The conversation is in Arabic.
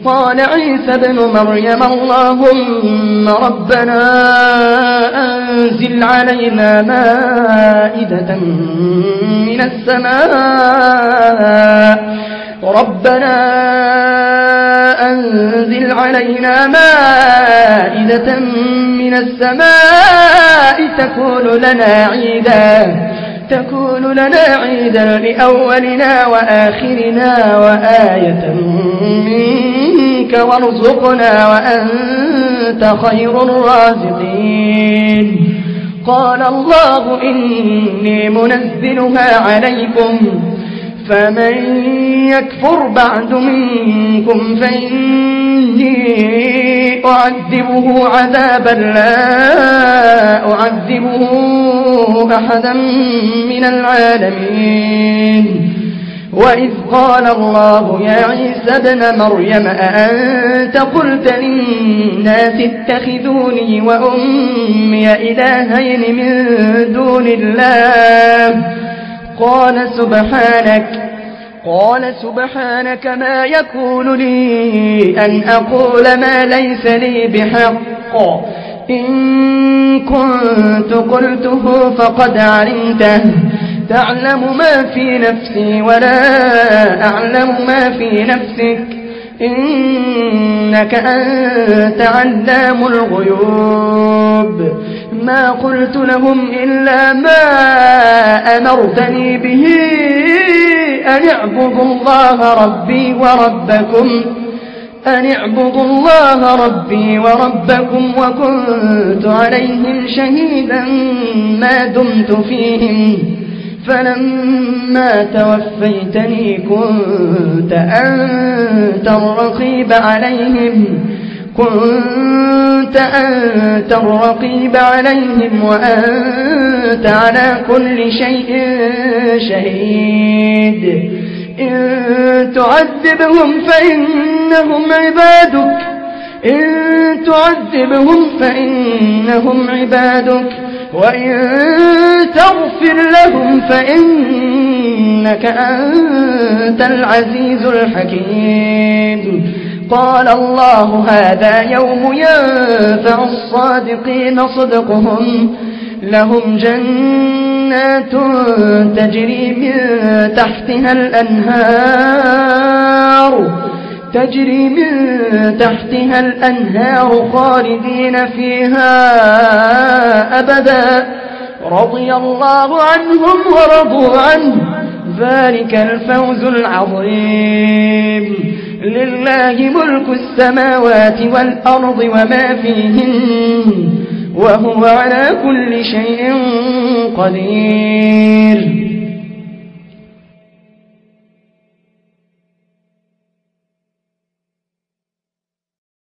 قال عيسى ابن مريم اللهم ربنا أنزل علينا مائدة من السماء ربنا أنزل علينا مائدة من السماء تكون لنا عيدا لأولنا وآخرنا وآية منك وارزقنا وأنت خير الرازقين قال الله إني منزلها عليكم فمن يكفر بعد منكم فإني أعذبه عذابا لا أعذبه أحدا من العالمين وإذ قال الله يا عيسى ابن مريم أأنت قلت للناس اتخذوني وأمي إلهين من دون الله قال سبحانك ما يكون لي أن أقول ما ليس لي بحق إن كنت قلته فقد علمته تعلم ما في نفسي ولا أعلم ما في نفسك إنك أنت علام الغيوب ما قلت لهم إلا ما أمرتني به أن اعبدوا الله ربي وربكم وكنت عليهم شهيدا ما دمت فيهم فلما توفيتني كنت أنت الرقيب عليهم وأنت على كل شيء شهيد إن تعذبهم فإنهم عبادك وإن تغفر لهم فإنك أنت العزيز الحكيم قال الله هذا يوم ينفع الصادقين صدقهم لهم جنات تجري من تحتها الأنهار خالدين فيها أبدا رضي الله عنهم ورضوا عنه ذلك الفوز العظيم لله ملك السماوات والأرض وما فيهن وهو على كل شيء قدير